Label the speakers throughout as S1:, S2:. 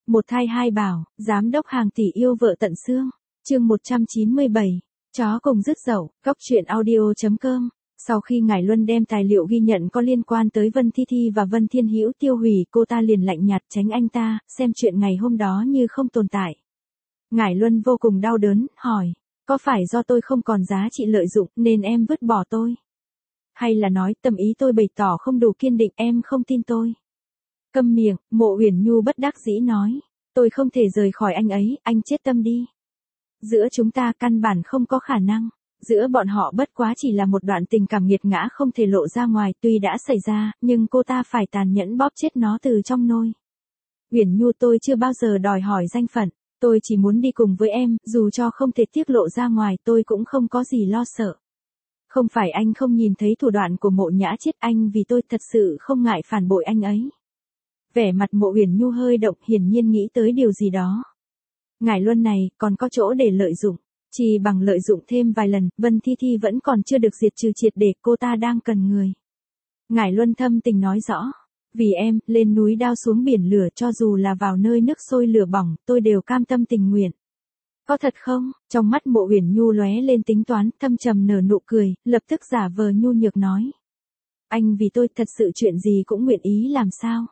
S1: Một thai hai bảo, giám đốc hàng tỷ yêu vợ tận xương. Chương 197. Chó cùng rứt dậu, góc truyện audio.com. Sau khi Ngải Luân đem tài liệu ghi nhận có liên quan tới Vân Thi Thi và Vân Thiên Hữu tiêu hủy, cô ta liền lạnh nhạt tránh anh ta, xem chuyện ngày hôm đó như không tồn tại. Ngải Luân vô cùng đau đớn, hỏi, có phải do tôi không còn giá trị lợi dụng nên em vứt bỏ tôi? Hay là nói tâm ý tôi bày tỏ không đủ kiên định em không tin tôi? Câm miệng, Mộ Uyển Nhu bất đắc dĩ nói, tôi không thể rời khỏi anh ấy, anh chết tâm đi. Giữa chúng ta căn bản không có khả năng. Giữa bọn họ bất quá chỉ là một đoạn tình cảm nghiệt ngã không thể lộ ra ngoài, tuy đã xảy ra, nhưng cô ta phải tàn nhẫn bóp chết nó từ trong nôi. Uyển Nhu, tôi chưa bao giờ đòi hỏi danh phận, tôi chỉ muốn đi cùng với em, dù cho không thể tiết lộ ra ngoài tôi cũng không có gì lo sợ. Không phải anh không nhìn thấy thủ đoạn của Mộ Nhã Chiết, anh vì tôi thật sự không ngại phản bội anh ấy. Vẻ mặt Mộ Uyển Nhu hơi động, hiển nhiên nghĩ tới điều gì đó. Ngải Luân này còn có chỗ để lợi dụng. Chỉ bằng lợi dụng thêm vài lần, Vân Thi Thi vẫn còn chưa được diệt trừ triệt để, cô ta đang cần người. Ngải Luân thâm tình nói rõ, vì em, lên núi đao xuống biển lửa, cho dù là vào nơi nước sôi lửa bỏng, tôi đều cam tâm tình nguyện. Có thật không? Trong mắt Mộ Uyển Nhu lóe lên tính toán, thâm trầm nở nụ cười, lập tức giả vờ nhu nhược nói. Anh vì tôi thật sự chuyện gì cũng nguyện ý làm sao?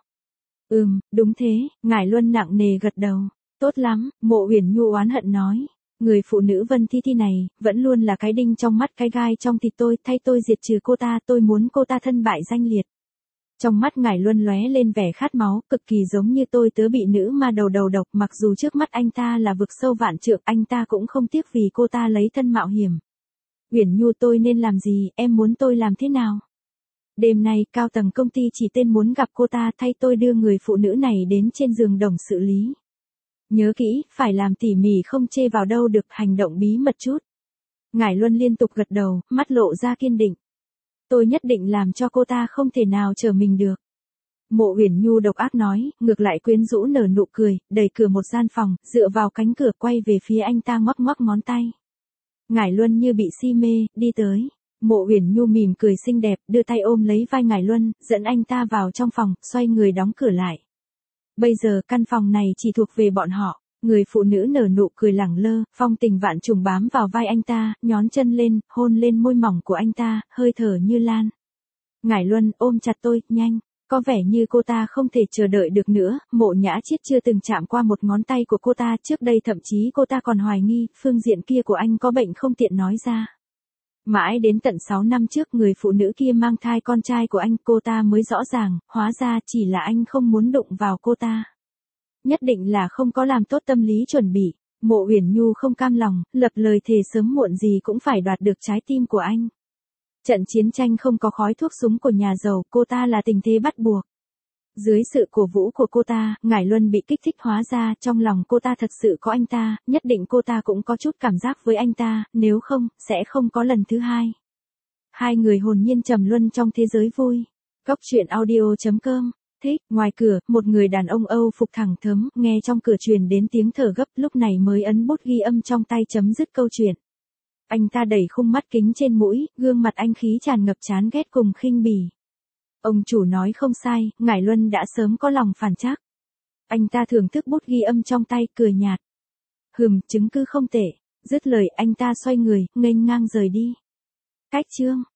S1: Đúng thế, Ngải Luân nặng nề gật đầu. Tốt lắm, Mộ Uyển Nhu oán hận nói. Người phụ nữ Vân Thi Thi này, vẫn luôn là cái đinh trong mắt cái gai trong thịt tôi, thay tôi diệt trừ cô ta, tôi muốn cô ta thân bại danh liệt. Trong mắt Ngải Luân lóe lên vẻ khát máu, cực kỳ giống như tôi tớ bị nữ ma đầu độc, mặc dù trước mắt anh ta là vực sâu vạn trượng, anh ta cũng không tiếc vì cô ta lấy thân mạo hiểm. Uyển Nhu, tôi nên làm gì, em muốn tôi làm thế nào? Đêm nay, cao tầng công ty chỉ tên muốn gặp cô ta, thay tôi đưa người phụ nữ này đến trên giường đồng xử lý. Nhớ kỹ, phải làm tỉ mỉ không chê vào đâu được, hành động bí mật chút. Ngải Luân liên tục gật đầu, mắt lộ ra kiên định. Tôi nhất định làm cho cô ta không thể nào trở mình được. Mộ Uyển Nhu độc ác nói, ngược lại quyến rũ nở nụ cười, đẩy cửa một gian phòng, dựa vào cánh cửa quay về phía anh ta ngoắc ngoắc ngón tay. Ngải Luân như bị si mê, đi tới. Mộ Uyển Nhu mỉm cười xinh đẹp, đưa tay ôm lấy vai Ngải Luân, dẫn anh ta vào trong phòng, xoay người đóng cửa lại. Bây giờ căn phòng này chỉ thuộc về bọn họ. Người phụ nữ nở nụ cười lẳng lơ, phong tình vạn trùng bám vào vai anh ta, nhón chân lên, hôn lên môi mỏng của anh ta, hơi thở như lan. Ngải Luân, ôm chặt tôi, nhanh. Có vẻ như cô ta không thể chờ đợi được nữa, Mộ Nhã Chiết chưa từng chạm qua một ngón tay của cô ta, trước đây thậm chí cô ta còn hoài nghi, phương diện kia của anh có bệnh không tiện nói ra. Mãi đến tận 6 năm trước người phụ nữ kia mang thai con trai của anh, cô ta mới rõ ràng, hóa ra chỉ là anh không muốn đụng vào cô ta. Nhất định là không có làm tốt tâm lý chuẩn bị. Mộ Uyển Nhu không cam lòng, lập lời thề sớm muộn gì cũng phải đoạt được trái tim của anh. Trận chiến tranh không có khói thuốc súng của nhà giàu, cô ta là tình thế bắt buộc. Dưới sự cổ vũ của cô ta, Ngải Luân bị kích thích, hóa ra trong lòng cô ta thật sự có anh ta, nhất định cô ta cũng có chút cảm giác với anh ta, nếu không, sẽ không có lần thứ hai. Hai người hồn nhiên trầm luân trong thế giới vui. Góc truyện audio.com. Thích, ngoài cửa, một người đàn ông Âu phục thẳng thớm, nghe trong cửa truyền đến tiếng thở gấp, lúc này mới ấn bút ghi âm trong tay chấm dứt câu chuyện. Anh ta đẩy khung mắt kính trên mũi, gương mặt anh khí tràn ngập chán ghét cùng khinh bỉ. Ông chủ nói không sai, Ngải Luân đã sớm có lòng phản trắc. Anh ta thưởng thức bút ghi âm trong tay, cười nhạt. Chứng cứ không tệ. Dứt lời anh ta xoay người, nghênh ngang rời đi. Cách chương.